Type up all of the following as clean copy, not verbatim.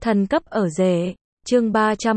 Thần cấp ở rể. Chương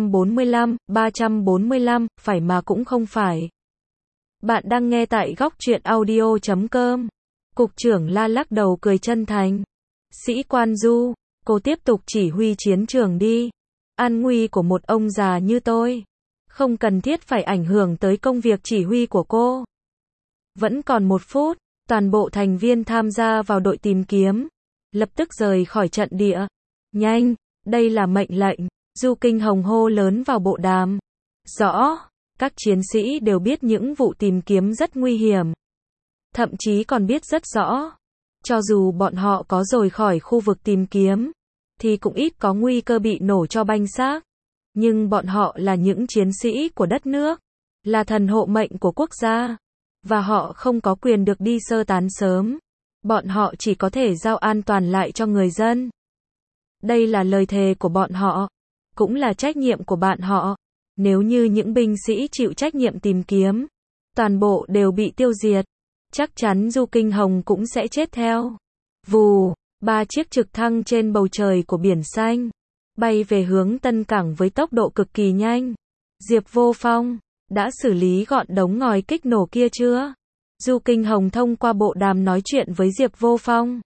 345, phải mà cũng không phải. Bạn đang nghe tại góc truyện audio.com. Cục trưởng La lắc đầu cười chân thành. Sĩ quan Du, cô tiếp tục chỉ huy chiến trường đi. An nguy của một ông già như tôi không cần thiết phải ảnh hưởng tới công việc chỉ huy của cô. Vẫn còn 1 phút, toàn bộ thành viên tham gia vào đội tìm kiếm lập tức rời khỏi trận địa. Nhanh, đây là mệnh lệnh. Du Kinh Hồng hô lớn vào bộ đàm. Rõ, các chiến sĩ đều biết những vụ tìm kiếm rất nguy hiểm. Thậm chí còn biết rất rõ, cho dù bọn họ có rời khỏi khu vực tìm kiếm, thì cũng ít có nguy cơ bị nổ cho banh xác. Nhưng bọn họ là những chiến sĩ của đất nước, là thần hộ mệnh của quốc gia, và họ không có quyền được đi sơ tán sớm. Bọn họ chỉ có thể giao an toàn lại cho người dân. Đây là lời thề của bọn họ, cũng là trách nhiệm của bạn họ. Nếu như những binh sĩ chịu trách nhiệm tìm kiếm, toàn bộ đều bị tiêu diệt, chắc chắn Du Kinh Hồng cũng sẽ chết theo. Vù, 3 chiếc trực thăng trên bầu trời của biển xanh, bay về hướng Tân Cảng với tốc độ cực kỳ nhanh. Diệp Vô Phong, đã xử lý gọn đống ngòi kích nổ kia chưa? Du Kinh Hồng thông qua bộ đàm nói chuyện với Diệp Vô Phong.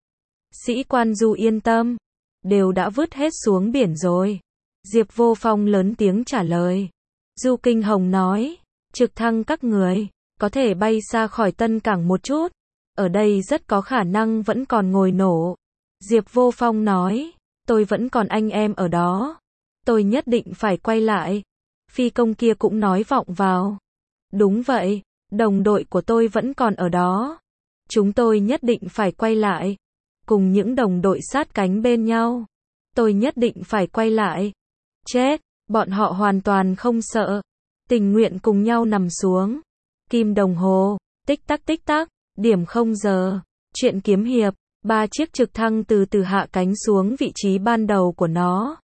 Sĩ quan Du yên tâm, đều đã vứt hết xuống biển rồi. Diệp Vô Phong lớn tiếng trả lời. Du Kinh Hồng nói, trực thăng các người có thể bay xa khỏi Tân Cảng một chút, ở đây rất có khả năng vẫn còn ngồi nổ. Diệp Vô Phong nói, tôi vẫn còn anh em ở đó, tôi nhất định phải quay lại. Phi công kia cũng nói vọng vào. Đúng vậy, đồng đội của tôi vẫn còn ở đó. Chúng tôi nhất định phải quay lại. Cùng những đồng đội sát cánh bên nhau. Tôi nhất định phải quay lại. Chết, bọn họ hoàn toàn không sợ. Tình nguyện cùng nhau nằm xuống. Kim đồng hồ, tích tắc, điểm 0 giờ. Chuyện kiếm hiệp, 3 chiếc trực thăng từ từ hạ cánh xuống vị trí ban đầu của nó.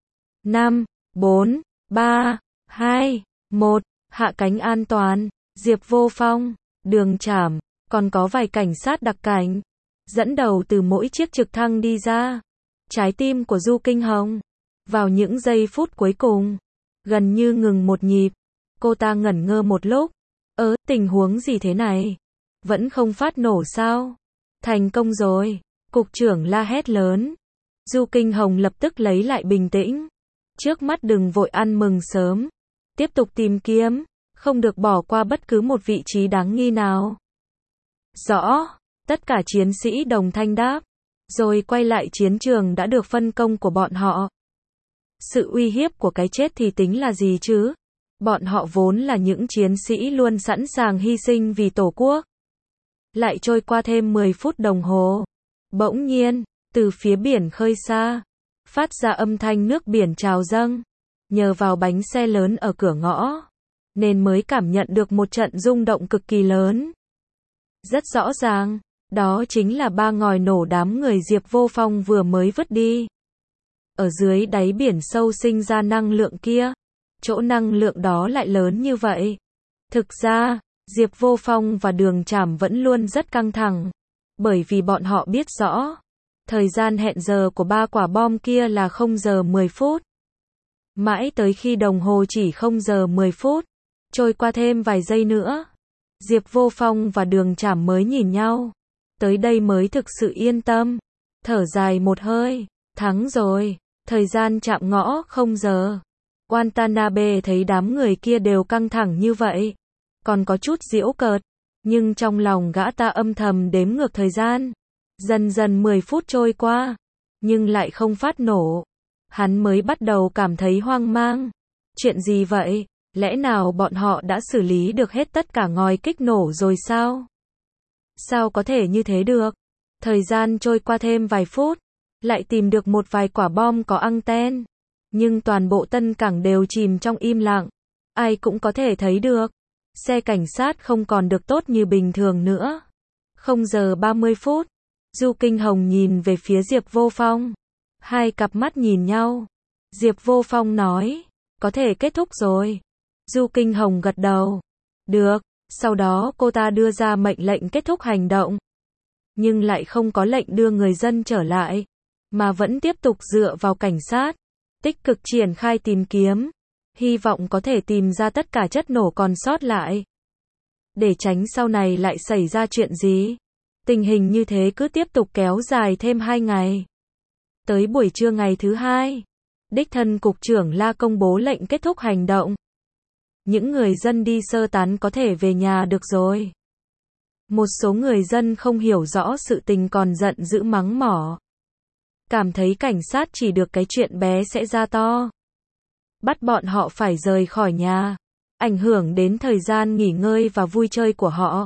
5, 4, 3, 2, 1, hạ cánh an toàn. Diệp Vô Phong, Đường Trảm, còn có vài cảnh sát đặc cảnh, dẫn đầu từ mỗi chiếc trực thăng đi ra. Trái tim của Du Kinh Hồng, vào những giây phút cuối cùng, gần như ngừng một nhịp. Cô ta ngẩn ngơ một lúc. Tình huống gì thế này? Vẫn không phát nổ sao? Thành công rồi. Cục trưởng la hét lớn. Du Kinh Hồng lập tức lấy lại bình tĩnh. Trước mắt đừng vội ăn mừng sớm. Tiếp tục tìm kiếm. Không được bỏ qua bất cứ một vị trí đáng nghi nào. Rõ. Tất cả chiến sĩ đồng thanh đáp. Rồi quay lại chiến trường đã được phân công của bọn họ. Sự uy hiếp của cái chết thì tính là gì chứ? Bọn họ vốn là những chiến sĩ luôn sẵn sàng hy sinh vì Tổ quốc. Lại trôi qua thêm 10 phút đồng hồ. Bỗng nhiên, từ phía biển khơi xa, phát ra âm thanh nước biển trào dâng. Nhờ vào bánh xe lớn ở cửa ngõ, nên mới cảm nhận được một trận rung động cực kỳ lớn. Rất rõ ràng, đó chính là 3 ngòi nổ đám người Diệp Vô Phong vừa mới vứt đi. Ở dưới đáy biển sâu sinh ra năng lượng kia, chỗ năng lượng đó lại lớn như vậy. Thực ra, Diệp Vô Phong và Đường Trảm vẫn luôn rất căng thẳng, bởi vì bọn họ biết rõ, thời gian hẹn giờ của 3 quả bom kia là 0 giờ 10 phút. Mãi tới khi đồng hồ chỉ 0 giờ 10 phút, trôi qua thêm vài giây nữa, Diệp Vô Phong và Đường Trảm mới nhìn nhau. Tới đây mới thực sự yên tâm, thở dài một hơi, thắng rồi. Thời gian chạm ngõ 0 giờ. Watanabe thấy đám người kia đều căng thẳng như vậy, còn có chút giễu cợt, nhưng trong lòng gã ta âm thầm đếm ngược thời gian. Dần dần 10 phút trôi qua, nhưng lại không phát nổ. Hắn mới bắt đầu cảm thấy hoang mang. Chuyện gì vậy? Lẽ nào bọn họ đã xử lý được hết tất cả ngòi kích nổ rồi sao? Sao có thể như thế được? Thời gian trôi qua thêm vài phút, lại tìm được một vài quả bom có anten. Nhưng toàn bộ Tân Cảng đều chìm trong im lặng. Ai cũng có thể thấy được. Xe cảnh sát không còn được tốt như bình thường nữa. 0 giờ 30 phút. Du Kinh Hồng nhìn về phía Diệp Vô Phong. Hai cặp mắt nhìn nhau. Diệp Vô Phong nói, có thể kết thúc rồi. Du Kinh Hồng gật đầu. Được. Sau đó cô ta đưa ra mệnh lệnh kết thúc hành động. Nhưng lại không có lệnh đưa người dân trở lại. mà vẫn tiếp tục dựa vào cảnh sát, tích cực triển khai tìm kiếm, hy vọng có thể tìm ra tất cả chất nổ còn sót lại. Để tránh sau này lại xảy ra chuyện gì. Tình hình như thế cứ tiếp tục kéo dài thêm 2 ngày. Tới buổi trưa ngày thứ 2, đích thân Cục trưởng La công bố lệnh kết thúc hành động. Những người dân đi sơ tán có thể về nhà được rồi. Một số người dân không hiểu rõ sự tình còn giận dữ mắng mỏ. Cảm thấy cảnh sát chỉ được cái chuyện bé sẽ ra to. Bắt bọn họ phải rời khỏi nhà. Ảnh hưởng đến thời gian nghỉ ngơi và vui chơi của họ.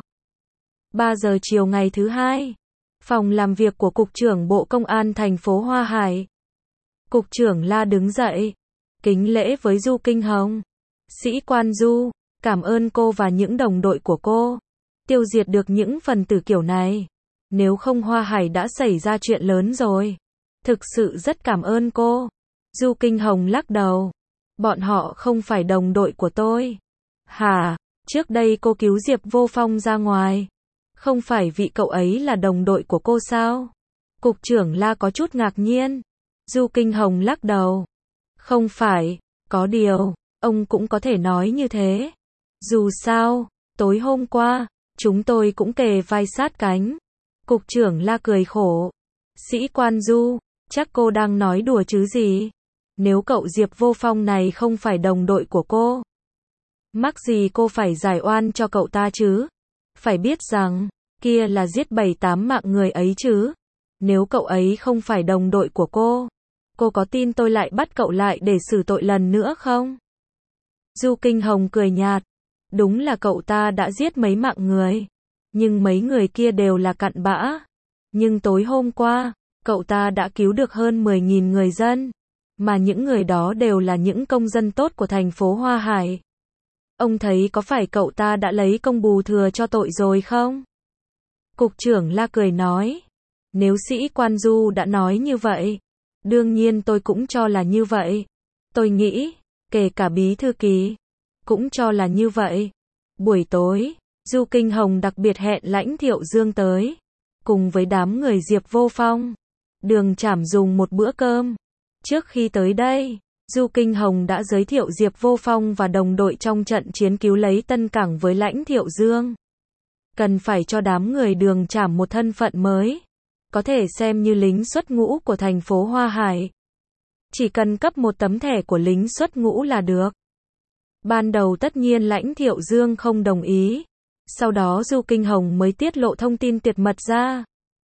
3 giờ chiều ngày thứ 2. Phòng làm việc của Cục trưởng Bộ Công an thành phố Hoa Hải. Cục trưởng La đứng dậy. Kính lễ với Du Kinh Hồng. Sĩ quan Du, cảm ơn cô và những đồng đội của cô. Tiêu diệt được những phần tử kiểu này. Nếu không Hoa Hải đã xảy ra chuyện lớn rồi. Thực sự rất cảm ơn cô. Du Kinh Hồng lắc đầu. Bọn họ không phải đồng đội của tôi. Hả? Trước đây cô cứu Diệp Vô Phong ra ngoài. Không phải vì cậu ấy là đồng đội của cô sao? Cục trưởng La có chút ngạc nhiên. Du Kinh Hồng lắc đầu. Không phải, có điều, ông cũng có thể nói như thế. Dù sao, tối hôm qua, chúng tôi cũng kề vai sát cánh. Cục trưởng La cười khổ. Sĩ quan Du, chắc cô đang nói đùa chứ gì? Nếu cậu Diệp Vô Phong này không phải đồng đội của cô, mắc gì cô phải giải oan cho cậu ta chứ? Phải biết rằng, kia là giết 7-8 mạng người ấy chứ. Nếu cậu ấy không phải đồng đội của cô có tin tôi lại bắt cậu lại để xử tội lần nữa không? Du Kinh Hồng cười nhạt. Đúng là cậu ta đã giết mấy mạng người. Nhưng mấy người kia đều là cặn bã. Nhưng tối hôm qua, cậu ta đã cứu được hơn 10.000 người dân. Mà những người đó đều là những công dân tốt của thành phố Hoa Hải. Ông thấy có phải cậu ta đã lấy công bù thừa cho tội rồi không? Cục trưởng La cười nói. Nếu sĩ quan Du đã nói như vậy, đương nhiên tôi cũng cho là như vậy. Tôi nghĩ, kể cả bí thư kỳ, cũng cho là như vậy. Buổi tối, Du Kinh Hồng đặc biệt hẹn Lãnh Thiệu Dương tới. Cùng với đám người Diệp Vô Phong. Đường Trảm dùng một bữa cơm. Trước khi tới đây, Du Kinh Hồng đã giới thiệu Diệp Vô Phong và đồng đội trong trận chiến cứu lấy Tân Cảng với Lãnh Thiệu Dương. Cần phải cho đám người Đường Trảm một thân phận mới. Có thể xem như lính xuất ngũ của thành phố Hoa Hải. Chỉ cần cấp một tấm thẻ của lính xuất ngũ là được. Ban đầu tất nhiên Lãnh Thiệu Dương không đồng ý. Sau đó Du Kinh Hồng mới tiết lộ thông tin tuyệt mật ra.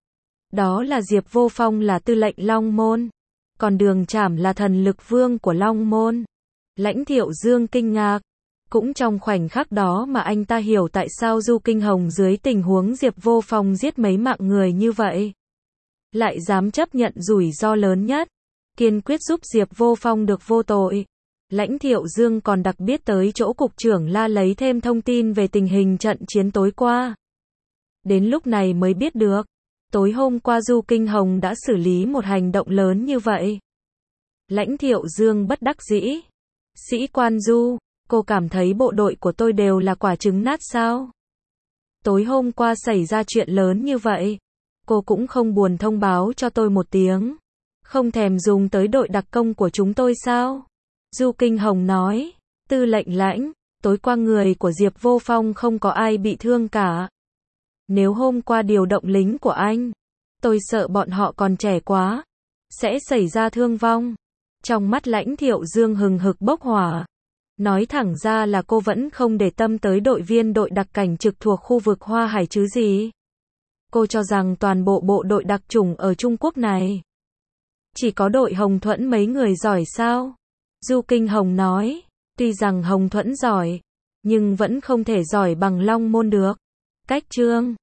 Đó là Diệp Vô Phong là tư lệnh Long Môn. Còn Đường Trảm là thần lực vương của Long Môn. Lãnh Thiệu Dương kinh ngạc. Cũng trong khoảnh khắc đó mà anh ta hiểu tại sao Du Kinh Hồng dưới tình huống Diệp Vô Phong giết mấy mạng người như vậy. Lại dám chấp nhận rủi ro lớn nhất. Kiên quyết giúp Diệp Vô Phong được vô tội. Lãnh Thiệu Dương còn đặc biệt tới chỗ Cục trưởng La lấy thêm thông tin về tình hình trận chiến tối qua. Đến lúc này mới biết được. Tối hôm qua Du Kinh Hồng đã xử lý một hành động lớn như vậy. Lãnh Thiệu Dương bất đắc dĩ. Sĩ quan Du, cô cảm thấy bộ đội của tôi đều là quả trứng nát sao? Tối hôm qua xảy ra chuyện lớn như vậy. Cô cũng không buồn thông báo cho tôi một tiếng. Không thèm dùng tới đội đặc công của chúng tôi sao? Du Kinh Hồng nói. Tư lệnh Lãnh, tối qua người của Diệp Vô Phong không có ai bị thương cả. Nếu hôm qua điều động lính của anh, tôi sợ bọn họ còn trẻ quá, sẽ xảy ra thương vong. Trong mắt Lãnh Thiệu Dương hừng hực bốc hỏa. Nói thẳng ra là cô vẫn không để tâm tới đội viên đội đặc cảnh trực thuộc khu vực Hoa Hải chứ gì. Cô cho rằng toàn bộ bộ đội đặc chủng ở Trung Quốc này chỉ có đội Hồng Thuẫn mấy người giỏi sao? Du Kinh Hồng nói, tuy rằng Hồng Thuẫn giỏi, nhưng vẫn không thể giỏi bằng Long Môn được. Cách Trương